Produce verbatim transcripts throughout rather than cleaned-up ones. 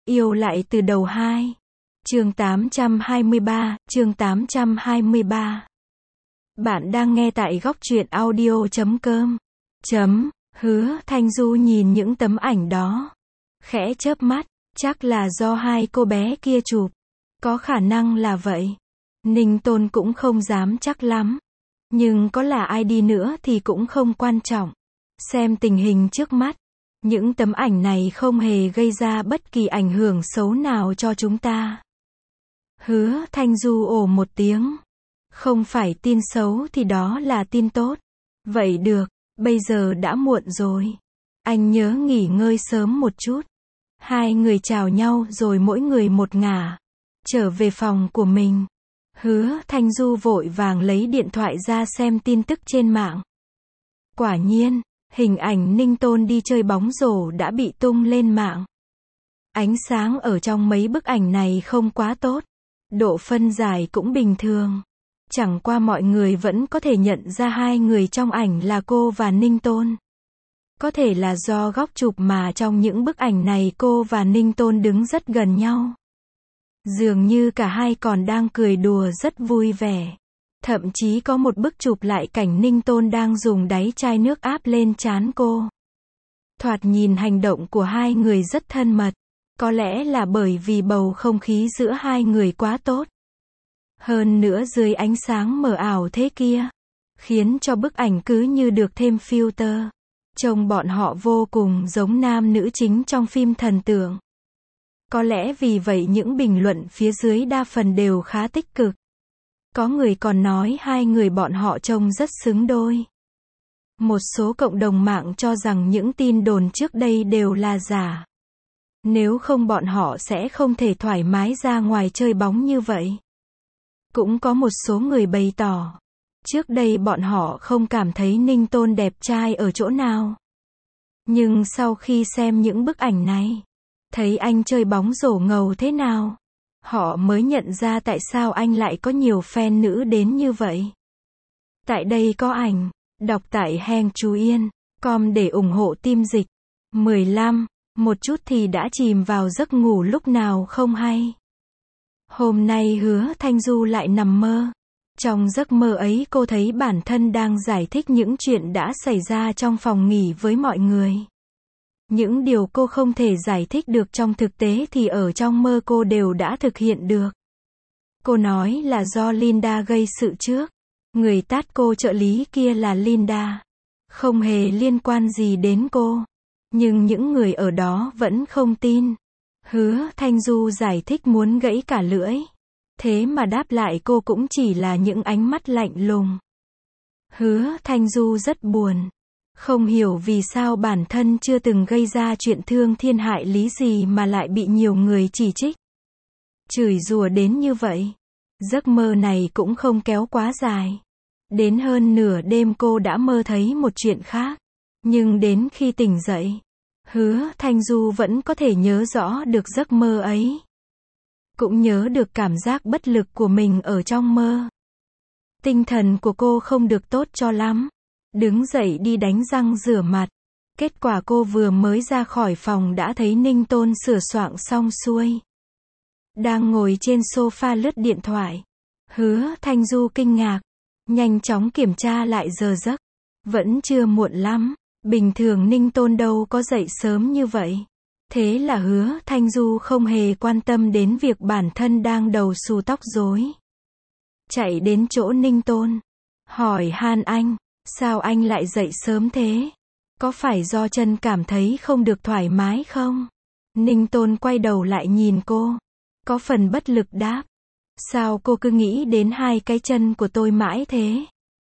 Yêu lại từ đầu hai. Chương tám trăm hai mươi ba, chương tám trăm hai mươi ba. Bạn đang nghe tại góc truyện audio chấm com. Chấm, Hứa Thanh Du nhìn những tấm ảnh đó. Khẽ chớp mắt, chắc là do hai cô bé kia chụp. Có khả năng là vậy. Ninh Tôn cũng không dám chắc lắm. Nhưng có là ai đi nữa thì cũng không quan trọng. Xem tình hình trước mắt. Những tấm ảnh này không hề gây ra bất kỳ ảnh hưởng xấu nào cho chúng ta. Hứa Thanh Du ồ một tiếng. Không phải tin xấu thì đó là tin tốt. Vậy được, bây giờ đã muộn rồi. Anh nhớ nghỉ ngơi sớm một chút. Hai người chào nhau rồi mỗi người một ngả. Trở về phòng của mình. Hứa Thanh Du vội vàng lấy điện thoại ra xem tin tức trên mạng. Quả nhiên, hình ảnh Ninh Tôn đi chơi bóng rổ đã bị tung lên mạng. Ánh sáng ở trong mấy bức ảnh này không quá tốt. Độ phân giải cũng bình thường. Chẳng qua mọi người vẫn có thể nhận ra hai người trong ảnh là cô và Ninh Tôn. Có thể là do góc chụp mà trong những bức ảnh này cô và Ninh Tôn đứng rất gần nhau. Dường như cả hai còn đang cười đùa rất vui vẻ. Thậm chí có một bức chụp lại cảnh Ninh Tôn đang dùng đáy chai nước áp lên trán cô. Thoạt nhìn hành động của hai người rất thân mật. Có lẽ là bởi vì bầu không khí giữa hai người quá tốt. Hơn nữa dưới ánh sáng mờ ảo thế kia, khiến cho bức ảnh cứ như được thêm filter. Trông bọn họ vô cùng giống nam nữ chính trong phim thần tượng. Có lẽ vì vậy những bình luận phía dưới đa phần đều khá tích cực. Có người còn nói hai người bọn họ trông rất xứng đôi. Một số cộng đồng mạng cho rằng những tin đồn trước đây đều là giả. Nếu không bọn họ sẽ không thể thoải mái ra ngoài chơi bóng như vậy. Cũng có một số người bày tỏ, trước đây bọn họ không cảm thấy Ninh Tôn đẹp trai ở chỗ nào. Nhưng sau khi xem những bức ảnh này, thấy anh chơi bóng rổ ngầu thế nào, họ mới nhận ra tại sao anh lại có nhiều fan nữ đến như vậy. Tại đây có ảnh, đọc tại Heng Chú Yên, com để ủng hộ team dịch. mười lăm, một chút thì đã chìm vào giấc ngủ lúc nào không hay. Hôm nay Hứa Thanh Du lại nằm mơ. Trong giấc mơ ấy cô thấy bản thân đang giải thích những chuyện đã xảy ra trong phòng nghỉ với mọi người. Những điều cô không thể giải thích được trong thực tế thì ở trong mơ cô đều đã thực hiện được. Cô nói là do Linda gây sự trước. Người tát cô trợ lý kia là Linda. Không hề liên quan gì đến cô. Nhưng những người ở đó vẫn không tin. Hứa Thanh Du giải thích muốn gãy cả lưỡi. Thế mà đáp lại cô cũng chỉ là những ánh mắt lạnh lùng. Hứa Thanh Du rất buồn. Không hiểu vì sao bản thân chưa từng gây ra chuyện thương thiên hại lý gì mà lại bị nhiều người chỉ trích. Chửi rủa đến như vậy. Giấc mơ này cũng không kéo quá dài. Đến hơn nửa đêm cô đã mơ thấy một chuyện khác. Nhưng đến khi tỉnh dậy, Hứa Thanh Du vẫn có thể nhớ rõ được giấc mơ ấy. Cũng nhớ được cảm giác bất lực của mình ở trong mơ. Tinh thần của cô không được tốt cho lắm. Đứng dậy đi đánh răng rửa mặt. Kết quả cô vừa mới ra khỏi phòng đã thấy Ninh Tôn sửa soạn xong xuôi. Đang ngồi trên sofa lướt điện thoại. Hứa Thanh Du kinh ngạc. Nhanh chóng kiểm tra lại giờ giấc. Vẫn chưa muộn lắm. Bình thường Ninh Tôn đâu có dậy sớm như vậy. Thế là Hứa Thanh Du không hề quan tâm đến việc bản thân đang đầu xù tóc rối. Chạy đến chỗ Ninh Tôn. Hỏi han anh, sao anh lại dậy sớm thế? Có phải do chân cảm thấy không được thoải mái không? Ninh Tôn quay đầu lại nhìn cô. Có phần bất lực đáp. Sao cô cứ nghĩ đến hai cái chân của tôi mãi thế?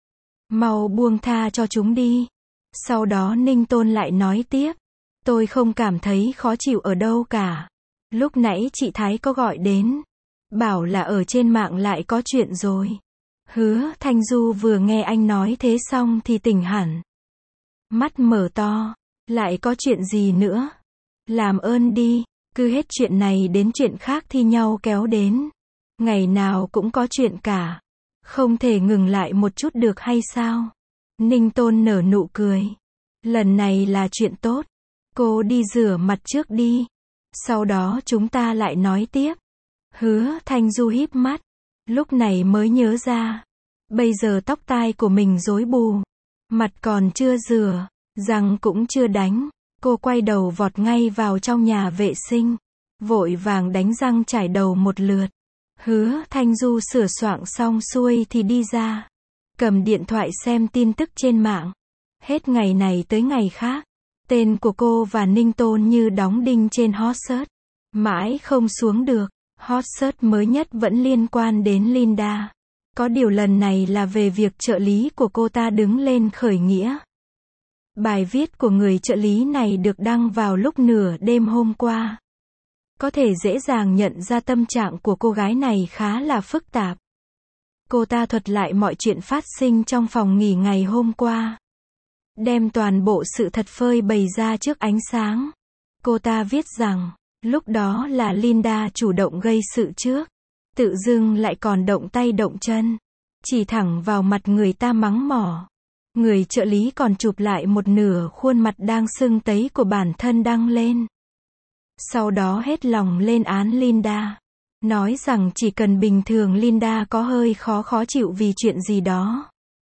Mau buông tha cho chúng đi. Sau đó Ninh Tôn lại nói tiếp. Tôi không cảm thấy khó chịu ở đâu cả. Lúc nãy chị Thái có gọi đến. Bảo là ở trên mạng lại có chuyện rồi. Hứa Thanh Du vừa nghe anh nói thế xong thì tỉnh hẳn. Mắt mở to. Lại có chuyện gì nữa? Làm ơn đi. Cứ hết chuyện này đến chuyện khác thi nhau kéo đến. Ngày nào cũng có chuyện cả. Không thể ngừng lại một chút được hay sao? Ninh Tôn nở nụ cười. Lần này là chuyện tốt. Cô đi rửa mặt trước đi. Sau đó chúng ta lại nói tiếp. Hứa Thanh Du híp mắt. Lúc này mới nhớ ra. Bây giờ tóc tai của mình rối bù. Mặt còn chưa rửa. Răng cũng chưa đánh. Cô quay đầu vọt ngay vào trong nhà vệ sinh. Vội vàng đánh răng chải đầu một lượt. Hứa Thanh Du sửa soạng xong xuôi thì đi ra. Cầm điện thoại xem tin tức trên mạng. Hết ngày này tới ngày khác. Tên của cô và Ninh Tôn như đóng đinh trên hot search. Mãi không xuống được. Hot search mới nhất vẫn liên quan đến Linda. Có điều lần này là về việc trợ lý của cô ta đứng lên khởi nghĩa. Bài viết của người trợ lý này được đăng vào lúc nửa đêm hôm qua. Có thể dễ dàng nhận ra tâm trạng của cô gái này khá là phức tạp. Cô ta thuật lại mọi chuyện phát sinh trong phòng nghỉ ngày hôm qua. Đem toàn bộ sự thật phơi bày ra trước ánh sáng. Cô ta viết rằng, lúc đó là Linda chủ động gây sự trước. Tự dưng lại còn động tay động chân. Chỉ thẳng vào mặt người ta mắng mỏ. Người trợ lý còn chụp lại một nửa khuôn mặt đang sưng tấy của bản thân đăng lên. Sau đó hết lòng lên án Linda. Nói rằng chỉ cần bình thường Linda có hơi khó khó chịu vì chuyện gì đó.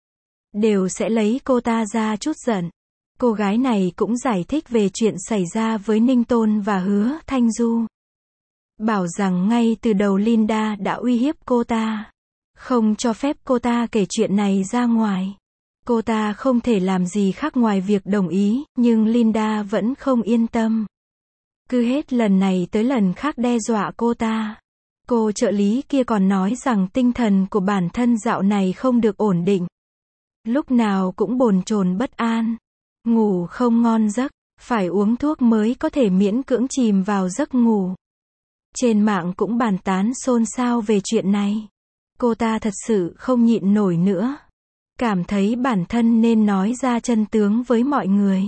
Đều sẽ lấy cô ta ra chút giận. Cô gái này cũng giải thích về chuyện xảy ra với Ninh Tôn và Hứa Thanh Du. Bảo rằng ngay từ đầu Linda đã uy hiếp cô ta. Không cho phép cô ta kể chuyện này ra ngoài. Cô ta không thể làm gì khác ngoài việc đồng ý, nhưng Linda vẫn không yên tâm. Cứ hết lần này tới lần khác đe dọa cô ta. Cô trợ lý kia còn nói rằng tinh thần của bản thân dạo này không được ổn định. Lúc nào cũng bồn chồn bất an. Ngủ không ngon giấc, phải uống thuốc mới có thể miễn cưỡng chìm vào giấc ngủ. Trên mạng cũng bàn tán xôn xao về chuyện này. Cô ta thật sự không nhịn nổi nữa. Cảm thấy bản thân nên nói ra chân tướng với mọi người.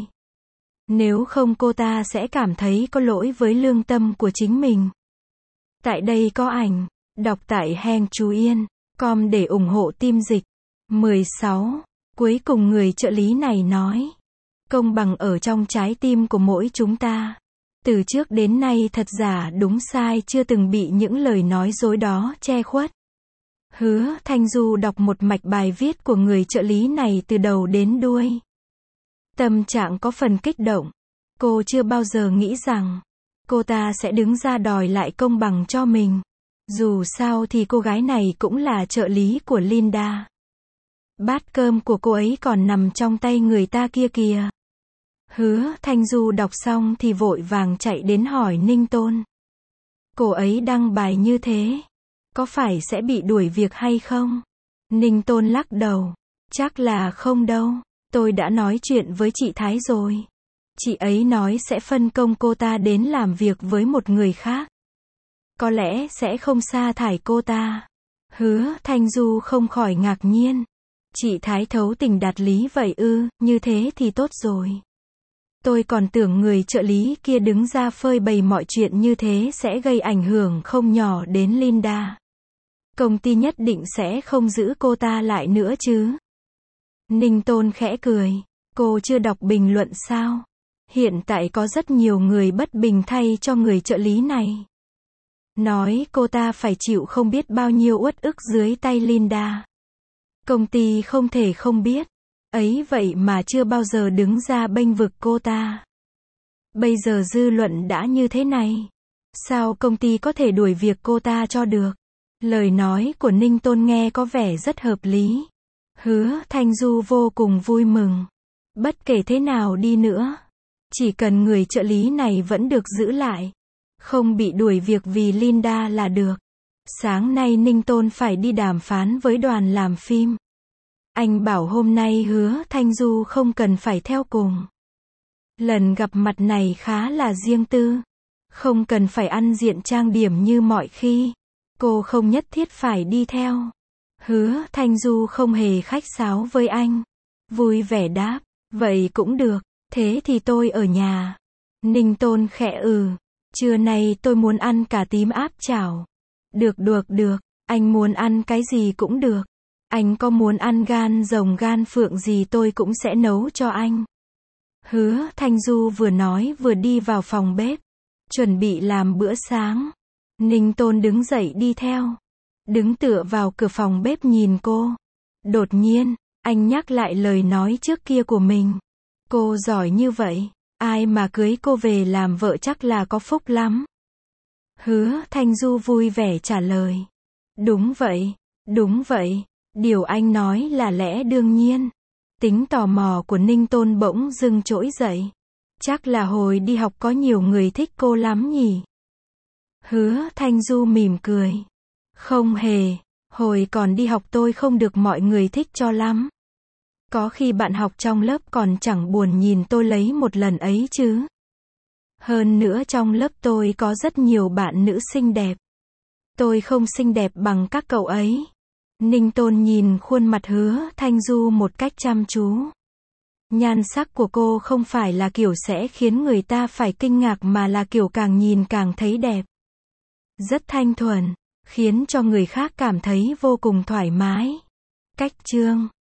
Nếu không cô ta sẽ cảm thấy có lỗi với lương tâm của chính mình. Tại đây có ảnh. Đọc tại Heng Chú Yên. Com để ủng hộ team dịch. mười sáu. Cuối cùng người trợ lý này nói. Công bằng ở trong trái tim của mỗi chúng ta. Từ trước đến nay thật giả đúng sai chưa từng bị những lời nói dối đó che khuất. Hứa Thanh Du đọc một mạch bài viết của người trợ lý này từ đầu đến đuôi. Tâm trạng có phần kích động. Cô chưa bao giờ nghĩ rằng cô ta sẽ đứng ra đòi lại công bằng cho mình. Dù sao thì cô gái này cũng là trợ lý của Linda. Bát cơm của cô ấy còn nằm trong tay người ta kia kìa. Hứa Thanh Du đọc xong thì vội vàng chạy đến hỏi Ninh Tôn. Cô ấy đăng bài như thế, có phải sẽ bị đuổi việc hay không? Ninh Tôn lắc đầu. Chắc là không đâu. Tôi đã nói chuyện với chị Thái rồi. Chị ấy nói sẽ phân công cô ta đến làm việc với một người khác. Có lẽ sẽ không sa thải cô ta. Hứa Thanh Du không khỏi ngạc nhiên. Chị Thái thấu tình đạt lý vậy ư, như thế thì tốt rồi. Tôi còn tưởng người trợ lý kia đứng ra phơi bày mọi chuyện như thế sẽ gây ảnh hưởng không nhỏ đến Linda. Công ty nhất định sẽ không giữ cô ta lại nữa chứ. Ninh Tôn khẽ cười. Cô chưa đọc bình luận sao? Hiện tại có rất nhiều người bất bình thay cho người trợ lý này. Nói cô ta phải chịu không biết bao nhiêu uất ức dưới tay Linda. Công ty không thể không biết. Ấy vậy mà chưa bao giờ đứng ra bênh vực cô ta. Bây giờ dư luận đã như thế này. Sao công ty có thể đuổi việc cô ta cho được? Lời nói của Ninh Tôn nghe có vẻ rất hợp lý. Hứa Thanh Du vô cùng vui mừng. Bất kể thế nào đi nữa, chỉ cần người trợ lý này vẫn được giữ lại, không bị đuổi việc vì Linda là được. Sáng nay Ninh Tôn phải đi đàm phán với đoàn làm phim. Anh bảo hôm nay Hứa Thanh Du không cần phải theo cùng. Lần gặp mặt này khá là riêng tư. Không cần phải ăn diện trang điểm như mọi khi. Cô không nhất thiết phải đi theo. Hứa Thanh Du không hề khách sáo với anh. Vui vẻ đáp. Vậy cũng được. Thế thì tôi ở nhà. Ninh Tôn khẽ ừ. Trưa nay tôi muốn ăn cà tím áp chảo. Được được được. Anh muốn ăn cái gì cũng được. Anh có muốn ăn gan rồng gan phượng gì tôi cũng sẽ nấu cho anh. Hứa Thanh Du vừa nói vừa đi vào phòng bếp. chuẩn bị làm bữa sáng. Ninh Tôn đứng dậy đi theo. Đứng tựa vào cửa phòng bếp nhìn cô. Đột nhiên, anh nhắc lại lời nói trước kia của mình. Cô giỏi như vậy, ai mà cưới cô về làm vợ chắc là có phúc lắm. Hứa Thanh Du vui vẻ trả lời. Đúng vậy, đúng vậy, điều anh nói là lẽ đương nhiên. Tính tò mò của Ninh Tôn bỗng dưng trỗi dậy. Chắc là hồi đi học có nhiều người thích cô lắm nhỉ? Hứa Thanh Du mỉm cười. Không hề, hồi còn đi học tôi không được mọi người thích cho lắm. Có khi bạn học trong lớp còn chẳng buồn nhìn tôi lấy một lần ấy chứ. Hơn nữa trong lớp tôi có rất nhiều bạn nữ xinh đẹp. Tôi không xinh đẹp bằng các cậu ấy. Ninh Tôn nhìn khuôn mặt Hứa Thanh Du một cách chăm chú. Nhan sắc của cô không phải là kiểu sẽ khiến người ta phải kinh ngạc mà là kiểu càng nhìn càng thấy đẹp. Rất thanh thuần, khiến cho người khác cảm thấy vô cùng thoải mái. Cách chương